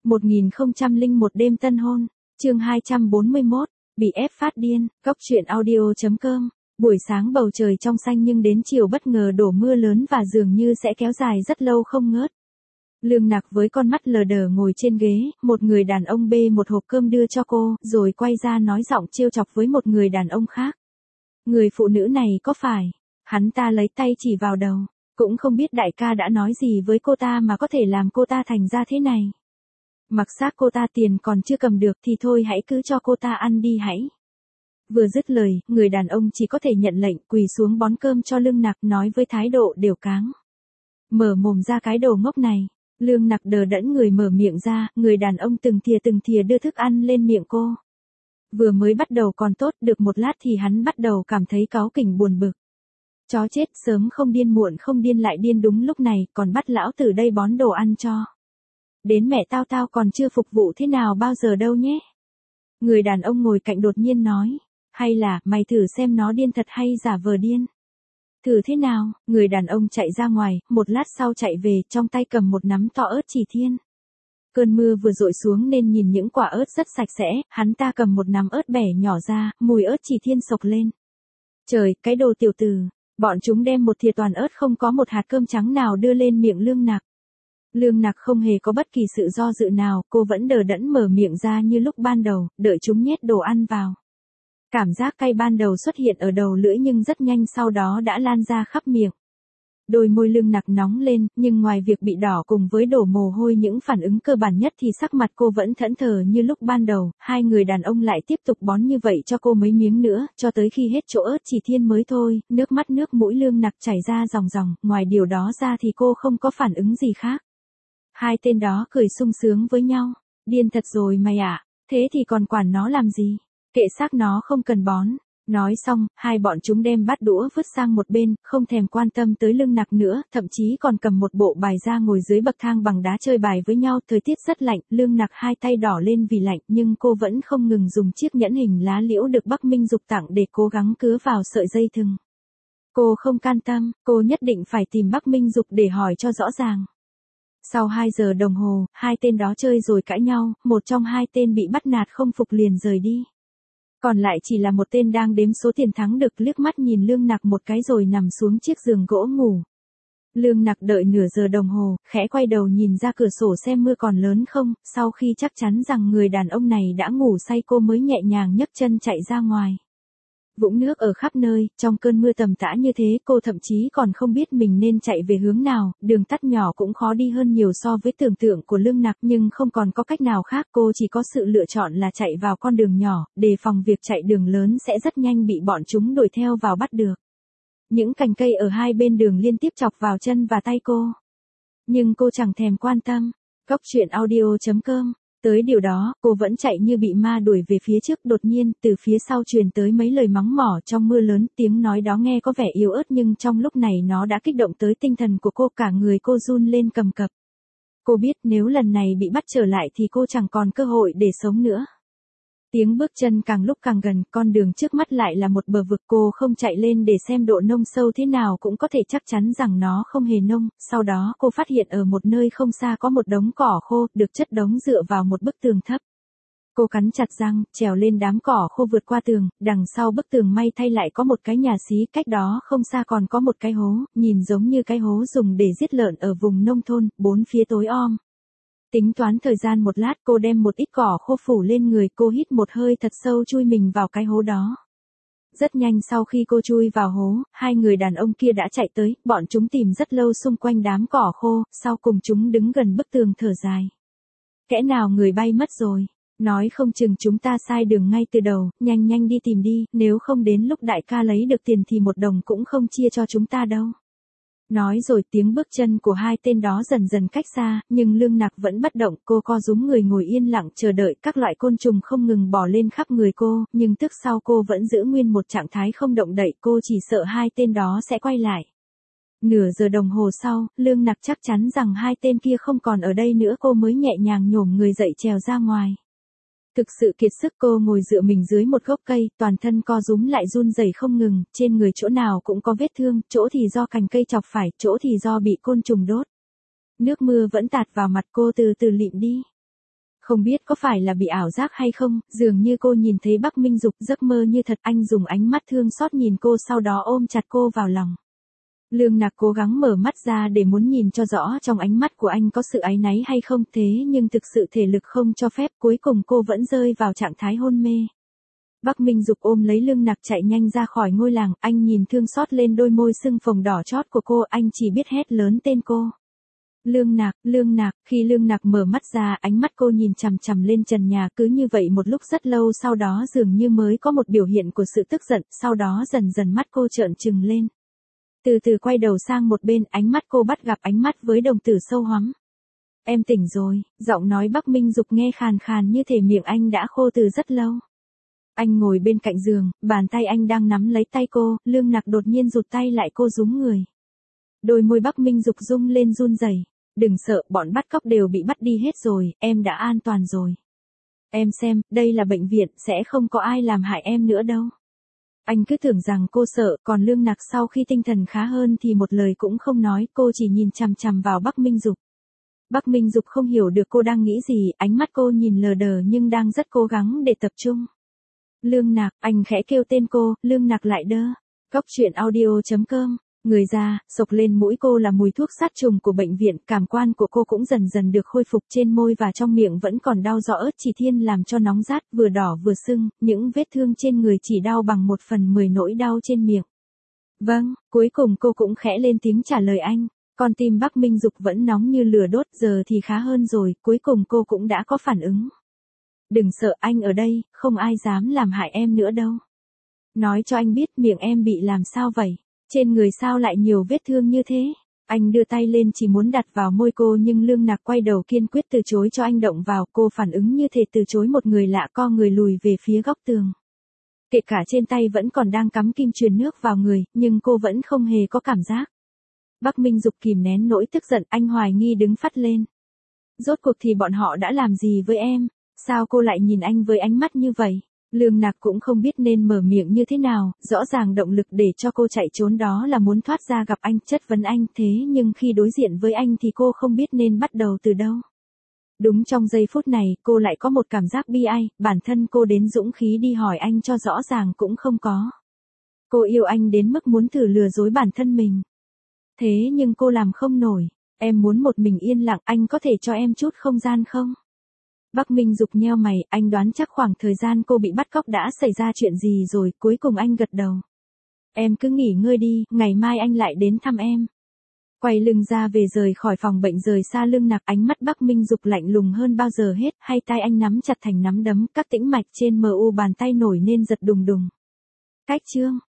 1001 đêm tân hôn, chương 241, bị ép phát điên, Cóc truyện audio.com. Buổi sáng bầu trời trong xanh nhưng đến chiều bất ngờ đổ mưa lớn và dường như sẽ kéo dài rất lâu không ngớt. Lương Nặc với con mắt lờ đờ ngồi trên ghế, một người đàn ông bê một hộp cơm đưa cho cô, rồi quay ra nói giọng trêu chọc với một người đàn ông khác. Người phụ nữ này có phải? Hắn ta lấy tay chỉ vào đầu, cũng không biết đại ca đã nói gì với cô ta mà có thể làm cô ta thành ra thế này. Mặc xác cô ta tiền còn chưa cầm được thì thôi hãy cứ cho cô ta ăn đi hãy. Vừa dứt lời, người đàn ông chỉ có thể nhận lệnh quỳ xuống bón cơm cho Lương Nặc nói với thái độ đều cáng. Mở mồm ra cái đồ ngốc này. Lương Nặc đờ đẫn người mở miệng ra, người đàn ông từng thìa đưa thức ăn lên miệng cô. Vừa mới bắt đầu còn tốt, được một lát thì hắn bắt đầu cảm thấy cáu kỉnh buồn bực. Chó chết, sớm không điên muộn không điên lại điên đúng lúc này, còn bắt lão tử đây bón đồ ăn cho. Đến mẹ tao còn chưa phục vụ thế nào bao giờ đâu nhé. Người đàn ông ngồi cạnh đột nhiên nói, hay là, mày thử xem nó điên thật hay giả vờ điên. Thử thế nào, người đàn ông chạy ra ngoài, một lát sau chạy về, trong tay cầm một nắm to ớt chỉ thiên. Cơn mưa vừa dội xuống nên nhìn những quả ớt rất sạch sẽ, hắn ta cầm một nắm ớt bẻ nhỏ ra, mùi ớt chỉ thiên sộc lên. Trời, cái đồ tiểu tử, bọn chúng đem một thìa toàn ớt không có một hạt cơm trắng nào đưa lên miệng Lương Nặc. Lương Nặc không hề có bất kỳ sự do dự nào, cô vẫn đờ đẫn mở miệng ra như lúc ban đầu, đợi chúng nhét đồ ăn vào. Cảm giác cay ban đầu xuất hiện ở đầu lưỡi nhưng rất nhanh sau đó đã lan ra khắp miệng. Đôi môi Lương Nặc nóng lên, nhưng ngoài việc bị đỏ cùng với đổ mồ hôi những phản ứng cơ bản nhất thì sắc mặt cô vẫn thẫn thờ như lúc ban đầu, hai người đàn ông lại tiếp tục bón như vậy cho cô mấy miếng nữa, cho tới khi hết chỗ ớt chỉ thiên mới thôi, nước mắt nước mũi Lương Nặc chảy ra ròng ròng, ngoài điều đó ra thì cô không có phản ứng gì khác. Hai tên đó cười sung sướng với nhau, điên thật rồi mày ạ, thế thì còn quản nó làm gì? Kệ xác nó không cần bón. Nói xong, hai bọn chúng đem bát đũa vứt sang một bên, không thèm quan tâm tới Lương Nặc nữa, thậm chí còn cầm một bộ bài ra ngồi dưới bậc thang bằng đá chơi bài với nhau. Thời tiết rất lạnh, Lương Nặc hai tay đỏ lên vì lạnh, nhưng cô vẫn không ngừng dùng chiếc nhẫn hình lá liễu được Bắc Minh Dục tặng để cố gắng cứa vào sợi dây thừng. Cô không can tâm, cô nhất định phải tìm Bắc Minh Dục để hỏi cho rõ ràng. Sau 2 giờ đồng hồ, hai tên đó chơi rồi cãi nhau, một trong hai tên bị bắt nạt không phục liền rời đi. Còn lại chỉ là một tên đang đếm số tiền thắng được, liếc mắt nhìn Lương Nặc một cái rồi nằm xuống chiếc giường gỗ ngủ. Lương Nặc đợi nửa giờ đồng hồ, khẽ quay đầu nhìn ra cửa sổ xem mưa còn lớn không, sau khi chắc chắn rằng người đàn ông này đã ngủ say cô mới nhẹ nhàng nhấc chân chạy ra ngoài. Vũng nước ở khắp nơi, trong cơn mưa tầm tã như thế cô thậm chí còn không biết mình nên chạy về hướng nào, đường tắt nhỏ cũng khó đi hơn nhiều so với tưởng tượng của Lương Nặc nhưng không còn có cách nào khác, cô chỉ có sự lựa chọn là chạy vào con đường nhỏ, đề phòng việc chạy đường lớn sẽ rất nhanh bị bọn chúng đuổi theo vào bắt được. Những cành cây ở hai bên đường liên tiếp chọc vào chân và tay cô. Nhưng cô chẳng thèm quan tâm. Cóc truyện audio.com. Tới điều đó, cô vẫn chạy như bị ma đuổi về phía trước, đột nhiên, từ phía sau truyền tới mấy lời mắng mỏ trong mưa lớn, tiếng nói đó nghe có vẻ yếu ớt nhưng trong lúc này nó đã kích động tới tinh thần của cô, cả người cô run lên cầm cập. Cô biết nếu lần này bị bắt trở lại thì cô chẳng còn cơ hội để sống nữa. Tiếng bước chân càng lúc càng gần, con đường trước mắt lại là một bờ vực, cô không chạy lên để xem độ nông sâu thế nào cũng có thể chắc chắn rằng nó không hề nông, sau đó cô phát hiện ở một nơi không xa có một đống cỏ khô, được chất đống dựa vào một bức tường thấp. Cô cắn chặt răng, trèo lên đám cỏ khô vượt qua tường, đằng sau bức tường may thay lại có một cái nhà xí, cách đó không xa còn có một cái hố, nhìn giống như cái hố dùng để giết lợn ở vùng nông thôn, bốn phía tối om. Tính toán thời gian một lát cô đem một ít cỏ khô phủ lên người, cô hít một hơi thật sâu chui mình vào cái hố đó. Rất nhanh sau khi cô chui vào hố, hai người đàn ông kia đã chạy tới, bọn chúng tìm rất lâu xung quanh đám cỏ khô, sau cùng chúng đứng gần bức tường thở dài. Kẽ nào người bay mất rồi, nói không chừng chúng ta sai đường ngay từ đầu, nhanh đi tìm đi, nếu không đến lúc đại ca lấy được tiền thì một đồng cũng không chia cho chúng ta đâu. Nói rồi tiếng bước chân của hai tên đó dần dần cách xa, nhưng Lương Nặc vẫn bất động, cô co rúm người ngồi yên lặng chờ đợi, các loại côn trùng không ngừng bò lên khắp người cô, nhưng tức sau cô vẫn giữ nguyên một trạng thái không động đậy, cô chỉ sợ hai tên đó sẽ quay lại. Nửa giờ đồng hồ sau, Lương Nặc chắc chắn rằng hai tên kia không còn ở đây nữa, cô mới nhẹ nhàng nhổm người dậy trèo ra ngoài. Thực sự kiệt sức cô ngồi dựa mình dưới một gốc cây, toàn thân co rúm lại run rẩy không ngừng, trên người chỗ nào cũng có vết thương, chỗ thì do cành cây chọc phải, chỗ thì do bị côn trùng đốt. Nước mưa vẫn tạt vào mặt cô từ từ lịm đi. Không biết có phải là bị ảo giác hay không, dường như cô nhìn thấy Bắc Minh Dục giấc mơ như thật, anh dùng ánh mắt thương xót nhìn cô sau đó ôm chặt cô vào lòng. Lương Nạc cố gắng mở mắt ra để muốn nhìn cho rõ trong ánh mắt của anh có sự áy náy hay không, thế nhưng thực sự thể lực không cho phép, cuối cùng cô vẫn rơi vào trạng thái hôn mê. Bắc Minh Dục ôm lấy Lương Nạc chạy nhanh ra khỏi ngôi làng, anh nhìn thương xót lên đôi môi sưng phồng đỏ chót của cô, anh chỉ biết hét lớn tên cô. Lương Nạc, khi Lương Nạc mở mắt ra, ánh mắt cô nhìn chằm chằm lên trần nhà, cứ như vậy một lúc rất lâu sau đó dường như mới có một biểu hiện của sự tức giận, sau đó dần dần mắt cô trợn trừng lên. Từ từ quay đầu sang một bên, ánh mắt cô bắt gặp ánh mắt với đồng tử sâu hoắm. Em tỉnh rồi, giọng nói Bắc Minh Dục nghe khàn khàn như thể miệng anh đã khô từ rất lâu. Anh ngồi bên cạnh giường, bàn tay anh đang nắm lấy tay cô, Lương Nạc đột nhiên rụt tay lại, cô rúm người. Đôi môi Bắc Minh Dục rung lên run rẩy. Đừng sợ, bọn bắt cóc đều bị bắt đi hết rồi, em đã an toàn rồi. Em xem, đây là bệnh viện, sẽ không có ai làm hại em nữa đâu. Anh cứ tưởng rằng cô sợ, còn Lương Nạc sau khi tinh thần khá hơn thì một lời cũng không nói, cô chỉ nhìn chằm chằm vào Bắc Minh Dục. Bắc Minh Dục không hiểu được cô đang nghĩ gì, ánh mắt cô nhìn lờ đờ nhưng đang rất cố gắng để tập trung. Lương Nạc, anh khẽ kêu tên cô, Lương Nạc lại đơ. Cóc truyện audio.com. Người ra, sộc lên mũi cô là mùi thuốc sát trùng của bệnh viện, cảm quan của cô cũng dần dần được khôi phục, trên môi và trong miệng vẫn còn đau rõ ớt chỉ thiên làm cho nóng rát, vừa đỏ vừa sưng, những vết thương trên người chỉ đau bằng 1/10 nỗi đau trên miệng. Vâng, cuối cùng cô cũng khẽ lên tiếng trả lời anh, con tim Bắc Minh Dục vẫn nóng như lửa đốt, giờ thì khá hơn rồi, cuối cùng cô cũng đã có phản ứng. Đừng sợ, anh ở đây, không ai dám làm hại em nữa đâu. Nói cho anh biết miệng em bị làm sao vậy? Trên người sao lại nhiều vết thương như thế? Anh đưa tay lên chỉ muốn đặt vào môi cô nhưng Lương Nạc quay đầu kiên quyết từ chối cho anh động vào, cô phản ứng như thể từ chối một người lạ, co người lùi về phía góc tường. Kể cả trên tay vẫn còn đang cắm kim truyền nước vào người, nhưng cô vẫn không hề có cảm giác. Bắc Minh Dục kìm nén nỗi tức giận, anh hoài nghi đứng phắt lên. Rốt cuộc thì bọn họ đã làm gì với em? Sao cô lại nhìn anh với ánh mắt như vậy? Lương Nạc cũng không biết nên mở miệng như thế nào, rõ ràng động lực để cho cô chạy trốn đó là muốn thoát ra gặp anh, chất vấn anh, thế nhưng khi đối diện với anh thì cô không biết nên bắt đầu từ đâu. Đúng trong giây phút này, cô lại có một cảm giác bi ai, bản thân cô đến dũng khí đi hỏi anh cho rõ ràng cũng không có. Cô yêu anh đến mức muốn thử lừa dối bản thân mình. Thế nhưng cô làm không nổi, em muốn một mình yên lặng, anh có thể cho em chút không gian không? Bắc Minh Dục nheo mày, anh đoán chắc khoảng thời gian cô bị bắt cóc đã xảy ra chuyện gì rồi, cuối cùng anh gật đầu. Em cứ nghỉ ngơi đi, ngày mai anh lại đến thăm em. Quay lưng ra về rời khỏi phòng bệnh, rời xa Lương Nạc, ánh mắt Bắc Minh Dục lạnh lùng hơn bao giờ hết, hai tay anh nắm chặt thành nắm đấm, các tĩnh mạch trên mu bàn tay nổi nên giật đùng đùng. Cách chương